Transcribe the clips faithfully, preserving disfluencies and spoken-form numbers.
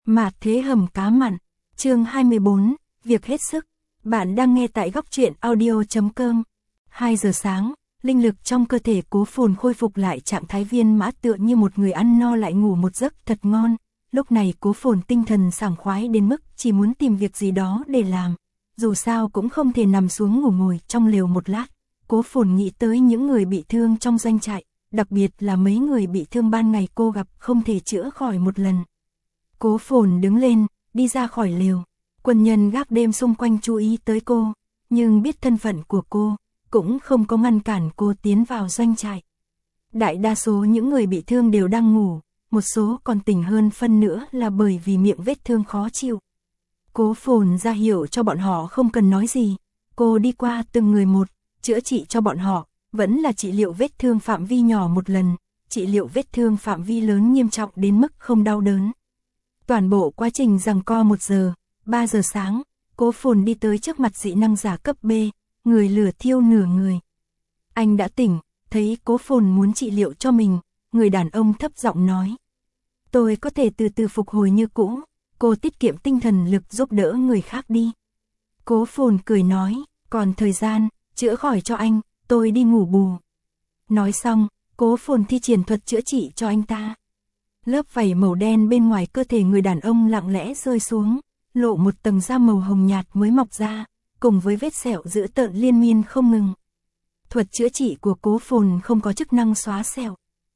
Mạt thế hầm cá mặn, chương hai mươi bốn, việc hết sức. Bạn đang nghe tại góc truyện audio chấm com. hai giờ sáng, linh lực trong cơ thể Cố Phồn khôi phục lại trạng thái viên mã tựa như một người ăn no lại ngủ một giấc thật ngon. Lúc này Cố Phồn tinh thần sảng khoái đến mức chỉ muốn tìm việc gì đó để làm. Dù sao cũng không thể nằm xuống ngủ ngồi trong lều một lát. Cố Phồn nghĩ tới những người bị thương trong doanh trại, đặc biệt là mấy người bị thương ban ngày cô gặp không thể chữa khỏi một lần. Cố Phồn đứng lên, đi ra khỏi lều. Quân nhân gác đêm xung quanh chú ý tới cô, nhưng biết thân phận của cô, cũng không có ngăn cản cô tiến vào doanh trại. Đại đa số những người bị thương đều đang ngủ, một số còn tỉnh hơn phân nữa là bởi vì miệng vết thương khó chịu. Cố Phồn ra hiệu cho bọn họ không cần nói gì, cô đi qua từng người một, chữa trị cho bọn họ, vẫn là trị liệu vết thương phạm vi nhỏ một lần, trị liệu vết thương phạm vi lớn nghiêm trọng đến mức không đau đớn. Toàn bộ quá trình giằng co một giờ, ba giờ sáng, Cố Phồn đi tới trước mặt dị năng giả cấp B, người lửa thiêu nửa người. Anh đã tỉnh, thấy Cố Phồn muốn trị liệu cho mình, người đàn ông thấp giọng nói. Tôi có thể từ từ phục hồi như cũ, cô tiết kiệm tinh thần lực giúp đỡ người khác đi. Cố Phồn cười nói, còn thời gian, chữa khỏi cho anh, tôi đi ngủ bù. Nói xong, Cố Phồn thi triển thuật chữa trị cho anh ta. Lớp vảy màu đen bên ngoài cơ thể người đàn ông lặng lẽ rơi xuống, lộ một tầng da màu hồng nhạt mới mọc ra, cùng với vết sẹo dữ tợn liên miên không ngừng. Thuật chữa trị của Cố Phồn không có chức năng xóa sẹo.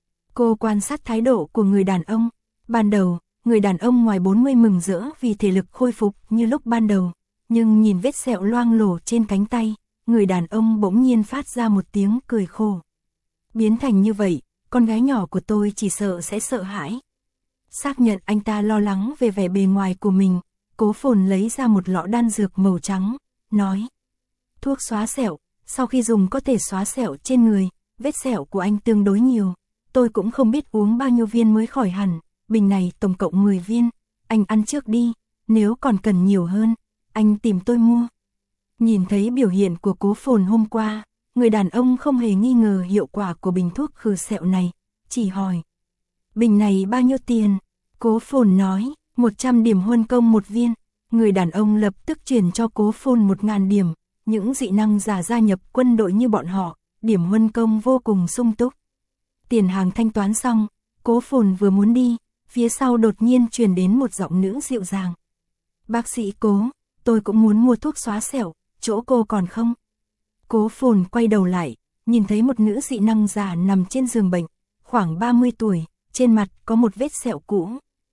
Cô quan sát thái độ của người đàn ông. Ban đầu, người đàn ông ngoài bốn mươi mừng rỡ vì thể lực khôi phục như lúc ban đầu, nhưng nhìn vết sẹo loang lổ trên cánh tay, người đàn ông bỗng nhiên phát ra một tiếng cười khổ. Biến thành như vậy, con gái nhỏ của tôi chỉ sợ sẽ sợ hãi. Xác nhận anh ta lo lắng về vẻ bề ngoài của mình, Cố Phồn lấy ra một lọ đan dược màu trắng, nói. Thuốc xóa sẹo, sau khi dùng có thể xóa sẹo trên người, vết sẹo của anh tương đối nhiều. Tôi cũng không biết uống bao nhiêu viên mới khỏi hẳn, bình này tổng cộng mười viên, anh ăn trước đi, nếu còn cần nhiều hơn, anh tìm tôi mua. Nhìn thấy biểu hiện của Cố Phồn hôm qua, người đàn ông không hề nghi ngờ hiệu quả của bình thuốc khử sẹo này, chỉ hỏi. Bình này bao nhiêu tiền? Cố Phồn nói, một trăm điểm huân công một viên. Người đàn ông lập tức chuyển cho Cố Phồn một nghìn điểm. Những dị năng giả gia nhập quân đội như bọn họ, điểm huân công vô cùng sung túc. Tiền hàng thanh toán xong, Cố Phồn vừa muốn đi, phía sau đột nhiên truyền đến một giọng nữ dịu dàng. Bác sĩ Cố, tôi cũng muốn mua thuốc xóa sẹo, chỗ cô còn không? Cố Phồn quay đầu lại, nhìn thấy một nữ dị năng giả nằm trên giường bệnh, khoảng ba mươi tuổi, trên mặt có một vết sẹo cũ.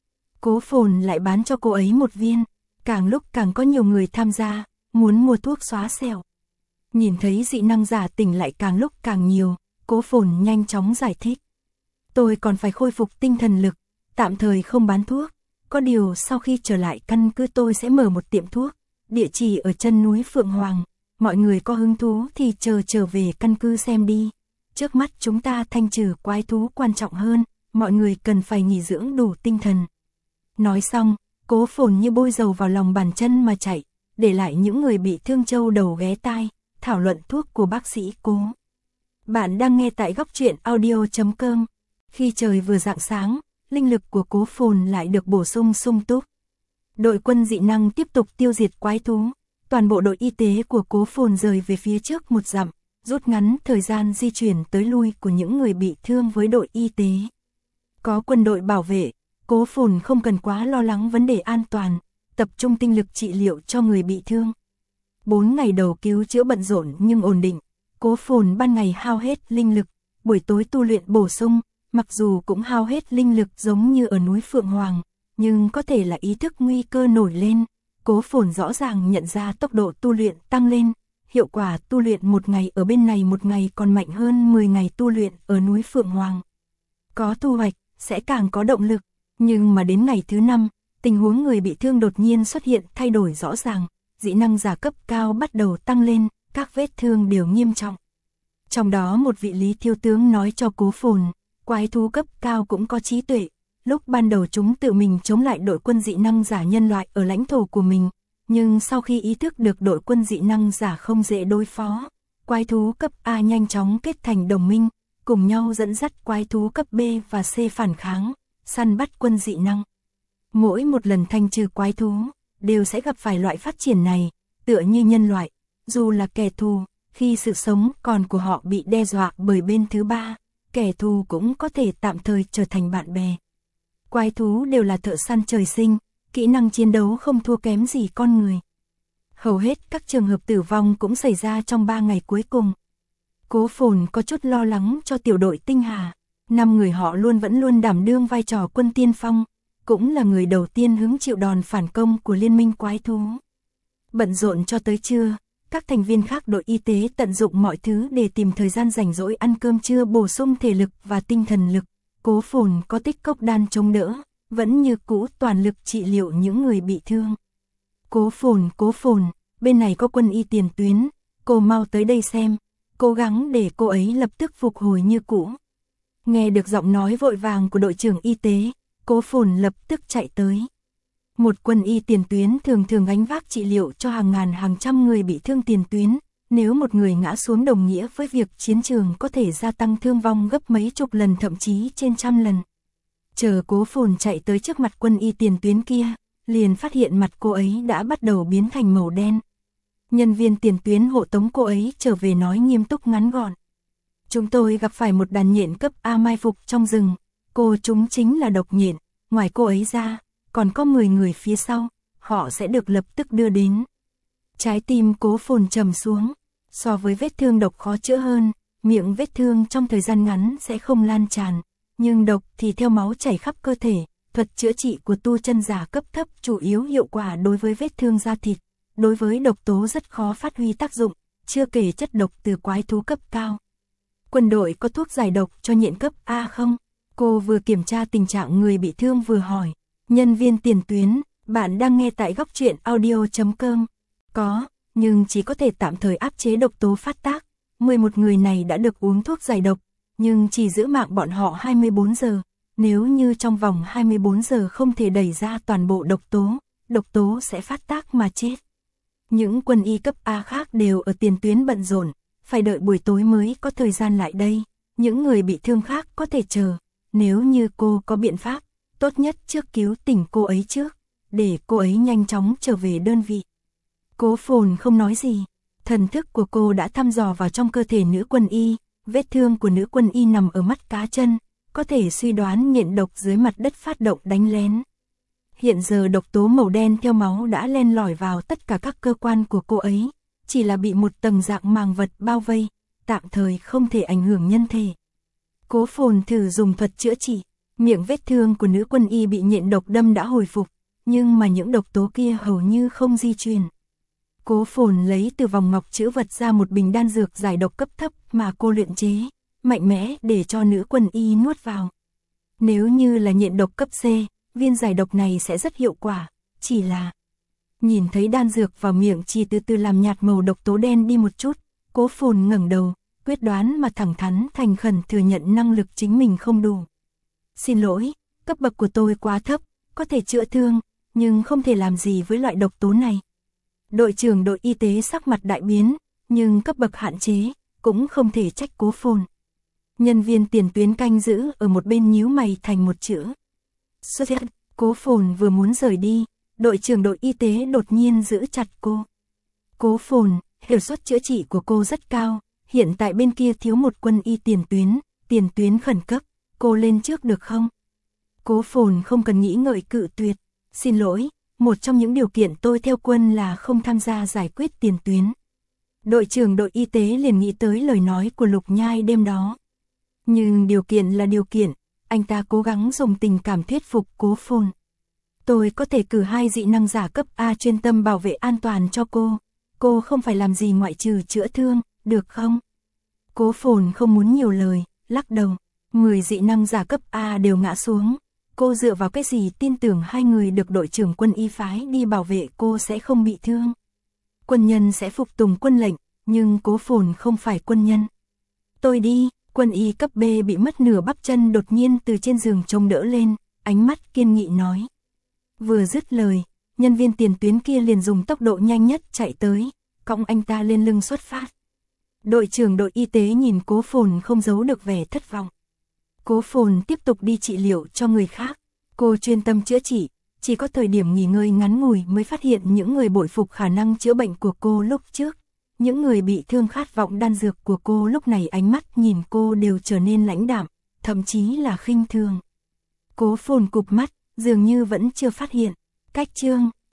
Cố Phồn lại bán cho cô ấy một viên, càng lúc càng có nhiều người tham gia, muốn mua thuốc xóa sẹo. Nhìn thấy dị năng giả tỉnh lại càng lúc càng nhiều, Cố Phồn nhanh chóng giải thích. Tôi còn phải khôi phục tinh thần lực, tạm thời không bán thuốc, có điều sau khi trở lại căn cứ tôi sẽ mở một tiệm thuốc, địa chỉ ở chân núi Phượng Hoàng, mọi người có hứng thú thì chờ trở về căn cứ xem đi. Trước mắt chúng ta thanh trừ quái thú quan trọng hơn, mọi người cần phải nghỉ dưỡng đủ tinh thần. Nói xong, Cố Phồn như bôi dầu vào lòng bàn chân mà chạy, để lại những người bị thương châu đầu ghé tai, thảo luận thuốc của bác sĩ Cố. Bạn đang nghe tại góc truyện audio chấm com. Khi trời vừa rạng sáng, linh lực của Cố Phồn lại được bổ sung sung túc. Đội quân dị năng tiếp tục tiêu diệt quái thú. Toàn bộ đội y tế của Cố Phồn rời về phía trước một dặm, rút ngắn thời gian di chuyển tới lui của những người bị thương với đội y tế. Có quân đội bảo vệ, Cố Phồn không cần quá lo lắng vấn đề an toàn, tập trung tinh lực trị liệu cho người bị thương. Bốn ngày đầu cứu chữa bận rộn nhưng ổn định, Cố Phồn ban ngày hao hết linh lực, buổi tối tu luyện bổ sung, mặc dù cũng hao hết linh lực giống như ở núi Phượng Hoàng, nhưng có thể là ý thức nguy cơ nổi lên. Cố Phồn rõ ràng nhận ra tốc độ tu luyện tăng lên, hiệu quả tu luyện một ngày ở bên này một ngày còn mạnh hơn mười ngày tu luyện ở núi Phượng Hoàng. Có thu hoạch, sẽ càng có động lực, nhưng mà đến ngày thứ năm, tình huống người bị thương đột nhiên xuất hiện thay đổi rõ ràng, dị năng giả cấp cao bắt đầu tăng lên, các vết thương đều nghiêm trọng. Trong đó một vị Lý Thiếu tướng nói cho Cố Phồn, quái thú cấp cao cũng có trí tuệ. Lúc ban đầu chúng tự mình chống lại đội quân dị năng giả nhân loại ở lãnh thổ của mình, nhưng sau khi ý thức được đội quân dị năng giả không dễ đối phó, quái thú cấp A nhanh chóng kết thành đồng minh, cùng nhau dẫn dắt quái thú cấp B và C phản kháng, săn bắt quân dị năng. Mỗi một lần thanh trừ quái thú, đều sẽ gặp phải loại phát triển này, tựa như nhân loại, dù là kẻ thù, khi sự sống còn của họ bị đe dọa bởi bên thứ ba, kẻ thù cũng có thể tạm thời trở thành bạn bè. Quái thú đều là thợ săn trời sinh, kỹ năng chiến đấu không thua kém gì con người. Hầu hết các trường hợp tử vong cũng xảy ra trong ba ngày cuối cùng. Cố Phồn có chút lo lắng cho tiểu đội Tinh Hà, năm người họ luôn vẫn luôn đảm đương vai trò quân tiên phong, cũng là người đầu tiên hứng chịu đòn phản công của liên minh quái thú. Bận rộn cho tới trưa, các thành viên khác đội y tế tận dụng mọi thứ để tìm thời gian rảnh rỗi ăn cơm trưa bổ sung thể lực và tinh thần lực. Cố Phồn có tích cốc đan chống đỡ, vẫn như cũ toàn lực trị liệu những người bị thương. Cố Phồn, Cố Phồn, bên này có quân y tiền tuyến, cô mau tới đây xem, cố gắng để cô ấy lập tức phục hồi như cũ. Nghe được giọng nói vội vàng của đội trưởng y tế, Cố Phồn lập tức chạy tới. Một quân y tiền tuyến thường thường gánh vác trị liệu cho hàng ngàn hàng trăm người bị thương tiền tuyến, nếu một người ngã xuống đồng nghĩa với việc chiến trường có thể gia tăng thương vong gấp mấy chục lần thậm chí trên trăm lần. Chờ Cố Phồn chạy tới trước mặt quân y tiền tuyến kia, liền phát hiện mặt cô ấy đã bắt đầu biến thành màu đen. Nhân viên tiền tuyến hộ tống cô ấy trở về nói nghiêm túc ngắn gọn. Chúng tôi gặp phải một đàn nhện cấp A mai phục trong rừng, cô chúng chính là độc nhện, ngoài cô ấy ra, còn có mười người phía sau, họ sẽ được lập tức đưa đến. Trái tim Cố Phồn trầm xuống, so với vết thương độc khó chữa hơn, miệng vết thương trong thời gian ngắn sẽ không lan tràn, nhưng độc thì theo máu chảy khắp cơ thể, thuật chữa trị của tu chân giả cấp thấp chủ yếu hiệu quả đối với vết thương da thịt, đối với độc tố rất khó phát huy tác dụng, chưa kể chất độc từ quái thú cấp cao. Quân đội có thuốc giải độc cho nhện cấp A không? Cô vừa kiểm tra tình trạng người bị thương vừa hỏi. Nhân viên tiền tuyến, bạn đang nghe tại góc truyện audio chấm com. Có, nhưng chỉ có thể tạm thời áp chế độc tố phát tác. mười một người này đã được uống thuốc giải độc, nhưng chỉ giữ mạng bọn họ hai mươi bốn giờ. Nếu như trong vòng hai mươi bốn giờ không thể đẩy ra toàn bộ độc tố, độc tố sẽ phát tác mà chết. Những quân y cấp A khác đều ở tiền tuyến bận rộn, phải đợi buổi tối mới có thời gian lại đây. Những người bị thương khác có thể chờ, nếu như cô có biện pháp, tốt nhất trước cứu tỉnh cô ấy trước, để cô ấy nhanh chóng trở về đơn vị. Cố Phồn không nói gì, thần thức của cô đã thăm dò vào trong cơ thể nữ quân y, vết thương của nữ quân y nằm ở mắt cá chân, có thể suy đoán nhện độc dưới mặt đất phát động đánh lén. Hiện giờ độc tố màu đen theo máu đã len lỏi vào tất cả các cơ quan của cô ấy, chỉ là bị một tầng dạng màng vật bao vây, tạm thời không thể ảnh hưởng nhân thể. Cố Phồn thử dùng thuật chữa trị, miệng vết thương của nữ quân y bị nhện độc đâm đã hồi phục, nhưng mà những độc tố kia hầu như không di truyền. Cố Phồn lấy từ vòng ngọc trữ vật ra một bình đan dược giải độc cấp thấp mà cô luyện chế, mạnh mẽ để cho nữ quân y nuốt vào. Nếu như là nhện độc cấp C, viên giải độc này sẽ rất hiệu quả, chỉ là nhìn thấy đan dược vào miệng chỉ từ từ làm nhạt màu độc tố đen đi một chút, Cố Phồn ngẩng đầu, quyết đoán mà thẳng thắn thành khẩn thừa nhận năng lực chính mình không đủ. Xin lỗi, cấp bậc của tôi quá thấp, có thể chữa thương, nhưng không thể làm gì với loại độc tố này. Đội trưởng đội y tế sắc mặt đại biến, nhưng cấp bậc hạn chế, cũng không thể trách Cố Phồn. Nhân viên tiền tuyến canh giữ ở một bên nhíu mày thành một chữ. Xuất hiện, Cố Phồn vừa muốn rời đi, đội trưởng đội y tế đột nhiên giữ chặt cô. Cố Phồn, hiệu suất chữa trị của cô rất cao, hiện tại bên kia thiếu một quân y tiền tuyến, tiền tuyến khẩn cấp, cô lên trước được không? Cố Phồn không cần nghĩ ngợi cự tuyệt, xin lỗi, một trong những điều kiện tôi theo quân là không tham gia giải quyết tiền tuyến. Đội trưởng đội y tế liền nghĩ tới lời nói của Lục Nhai đêm đó. Nhưng điều kiện là điều kiện, anh ta cố gắng dùng tình cảm thuyết phục Cố Phồn. Tôi có thể cử hai dị năng giả cấp A chuyên tâm bảo vệ an toàn cho cô, cô không phải làm gì ngoại trừ chữa thương, được không? Cố Phồn không muốn nhiều lời, lắc đầu, mười dị năng giả cấp A đều ngã xuống. Cô dựa vào cái gì tin tưởng hai người được đội trưởng quân y phái đi bảo vệ cô sẽ không bị thương? Quân nhân sẽ phục tùng quân lệnh, nhưng Cố Phồn không phải quân nhân. Tôi đi, quân y cấp B bị mất nửa bắp chân đột nhiên từ trên giường trông đỡ lên, ánh mắt kiên nghị nói. Vừa dứt lời, nhân viên tiền tuyến kia liền dùng tốc độ nhanh nhất chạy tới, cõng anh ta lên lưng xuất phát. Đội trưởng đội y tế nhìn Cố Phồn không giấu được vẻ thất vọng. Cố Phồn tiếp tục đi trị liệu cho người khác, cô chuyên tâm chữa trị, chỉ có thời điểm nghỉ ngơi ngắn ngủi mới phát hiện những người bội phục khả năng chữa bệnh của cô lúc trước. Những người bị thương khát vọng đan dược của cô lúc này ánh mắt nhìn cô đều trở nên lãnh đạm, thậm chí là khinh thường. Cố Phồn cụp mắt, dường như vẫn chưa phát hiện. Cách chương